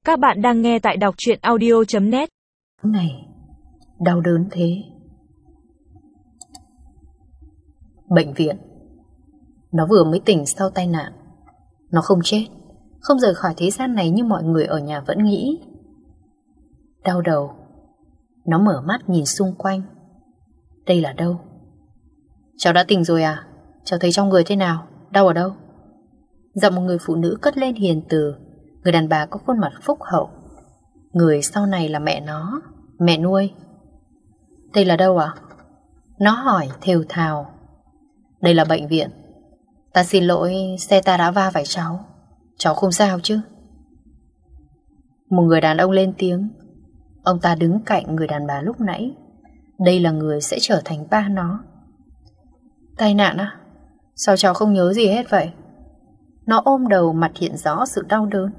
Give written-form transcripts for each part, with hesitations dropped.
Các bạn đang nghe tại đọc truyện audio.net. Này, đau đớn thế. Bệnh viện. Nó vừa mới tỉnh sau tai nạn. Nó không chết, không rời khỏi thế gian này như mọi người ở nhà vẫn nghĩ. Đau đầu. Nó mở mắt nhìn xung quanh. Đây là đâu? Cháu đã tỉnh rồi à? Cháu thấy trong người thế nào? Đau ở đâu? Giọng một người phụ nữ cất lên hiền từ. Người đàn bà có khuôn mặt phúc hậu. Người sau này là mẹ nó, mẹ nuôi. Đây là đâu ạ? Nó hỏi thều thào. Đây là bệnh viện. Ta xin lỗi, xe ta đã va phải cháu. Cháu không sao chứ? Một người đàn ông lên tiếng. Ông ta đứng cạnh người đàn bà lúc nãy. Đây là người sẽ trở thành ba nó. Tai nạn á? Sao cháu không nhớ gì hết vậy? Nó ôm đầu, mặt hiện rõ sự đau đớn.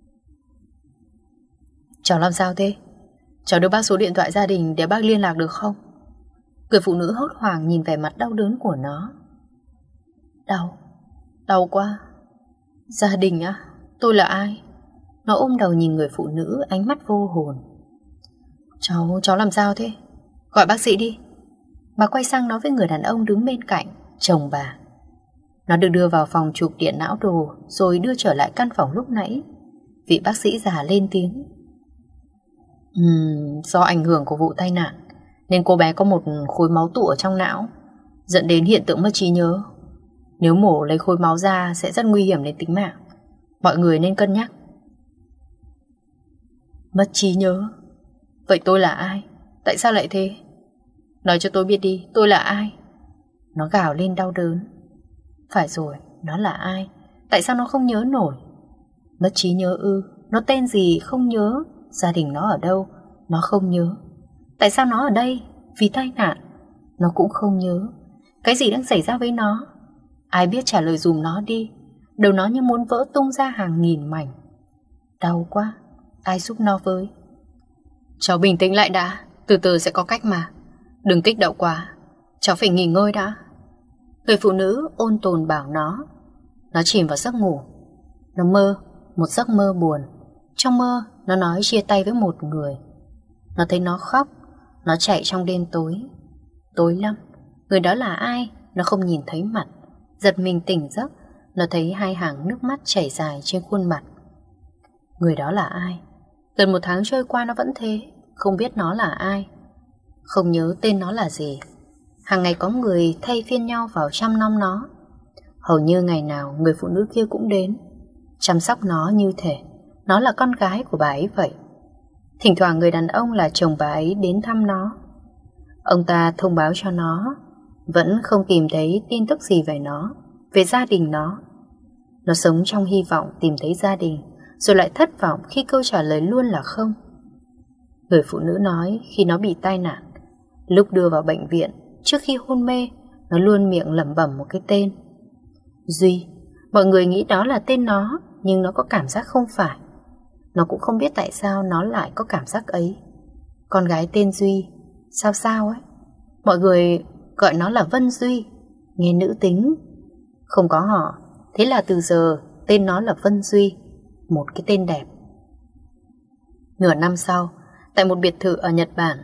Cháu làm sao thế? Cháu đưa bác số điện thoại gia đình để bác liên lạc được không? Người phụ nữ hốt hoảng nhìn vẻ mặt đau đớn của nó. Đau quá. Gia đình á? Tôi là ai? Nó ôm đầu nhìn người phụ nữ, ánh mắt vô hồn. Cháu làm sao thế? Gọi bác sĩ đi. Bà quay sang nói với người đàn ông đứng bên cạnh, chồng bà. Nó được đưa vào phòng chụp điện não đồ, rồi đưa trở lại căn phòng lúc nãy. Vị bác sĩ già lên tiếng. Do ảnh hưởng của vụ tai nạn nên cô bé có một khối máu tụ ở trong não, dẫn đến hiện tượng mất trí nhớ. Nếu mổ lấy khối máu ra sẽ rất nguy hiểm đến tính mạng. Mọi người nên cân nhắc. Mất trí nhớ? Vậy tôi là ai? Tại sao lại thế? Nói cho tôi biết đi, tôi là ai? Nó gào lên đau đớn. Phải rồi, nó là ai? Tại sao nó không nhớ nổi? Mất trí nhớ ư? Nó tên gì không nhớ? Gia đình nó ở đâu? Nó không nhớ. Tại sao nó ở đây? Vì tai nạn? Nó cũng không nhớ. Cái gì đang xảy ra với nó? Ai biết trả lời dùm nó đi. Đầu nó như muốn vỡ tung ra hàng nghìn mảnh. Đau quá. Ai giúp nó với? Cháu bình tĩnh lại đã. Từ từ sẽ có cách mà. Đừng kích động quá. Cháu phải nghỉ ngơi đã. Người phụ nữ ôn tồn bảo nó. Nó chìm vào giấc ngủ. Nó mơ một giấc mơ buồn. Trong mơ nó nói chia tay với một người. Nó thấy nó khóc. Nó chạy trong đêm tối. Tối lắm. Người đó là ai? Nó không nhìn thấy mặt. Giật mình tỉnh giấc. Nó thấy hai hàng nước mắt chảy dài trên khuôn mặt. Người đó là ai? Gần 1 tháng trôi qua nó vẫn thế. Không biết nó là ai. Không nhớ tên nó là gì. Hàng ngày có người thay phiên nhau vào chăm nom nó. Hầu như ngày nào người phụ nữ kia cũng đến, chăm sóc nó như thể nó là con gái của bà ấy vậy. Thỉnh thoảng người đàn ông là chồng bà ấy đến thăm nó. Ông ta thông báo cho nó vẫn không tìm thấy tin tức gì về nó, về gia đình nó. Nó sống trong hy vọng tìm thấy gia đình, rồi lại thất vọng khi câu trả lời luôn là không. Người phụ nữ nói khi nó bị tai nạn, lúc đưa vào bệnh viện, trước khi hôn mê, nó luôn miệng lẩm bẩm một cái tên. Duy. Mọi người nghĩ đó là tên nó, nhưng nó có cảm giác không phải. Nó cũng không biết tại sao nó lại có cảm giác ấy. Con gái tên Duy. Sao ấy. Mọi người gọi nó là Vân Duy. Nghe nữ tính. Không có họ. Thế là từ giờ tên nó là Vân Duy. Một cái tên đẹp. Nửa năm sau, tại một biệt thự ở Nhật Bản.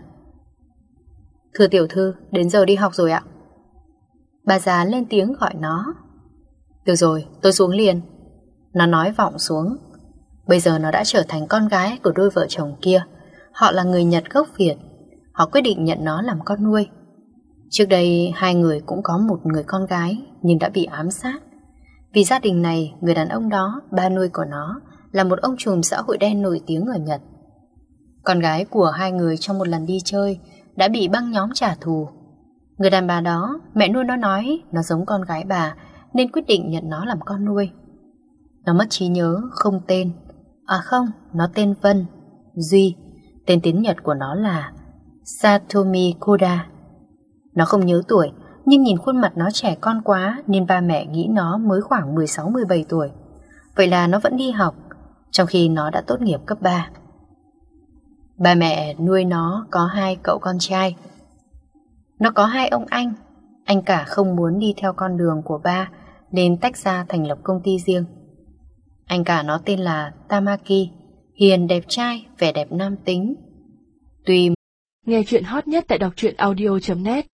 Thưa tiểu thư, đến giờ đi học rồi ạ. Bà già lên tiếng gọi nó. Được rồi, tôi xuống liền. Nó nói vọng xuống. Bây giờ nó đã trở thành con gái của đôi vợ chồng kia. Họ là người Nhật gốc Việt. Họ quyết định nhận nó làm con nuôi. Trước đây hai người cũng có một người con gái, nhưng đã bị ám sát. Vì gia đình này, người đàn ông đó, ba nuôi của nó, là một ông trùm xã hội đen nổi tiếng ở Nhật. Con gái của hai người trong một lần đi chơi đã bị băng nhóm trả thù. Người đàn bà đó, mẹ nuôi nó nói nó giống con gái bà, nên quyết định nhận nó làm con nuôi. Nó mất trí nhớ, không tên. À không, nó tên Vân Duy. Tên tiếng Nhật của nó là Satomi Koda. Nó không nhớ tuổi, nhưng nhìn khuôn mặt nó trẻ con quá nên ba mẹ nghĩ nó mới khoảng 16-17 tuổi. Vậy là nó vẫn đi học, trong khi nó đã tốt nghiệp cấp 3. Ba mẹ nuôi nó có 2 cậu con trai. Nó có 2 ông anh cả không muốn đi theo con đường của ba nên tách ra thành lập công ty riêng. Anh cả nó tên là Tamaki, hiền đẹp trai, vẻ đẹp nam tính. Tuy Nghe chuyện hot nhất tại đọc truyện audio.net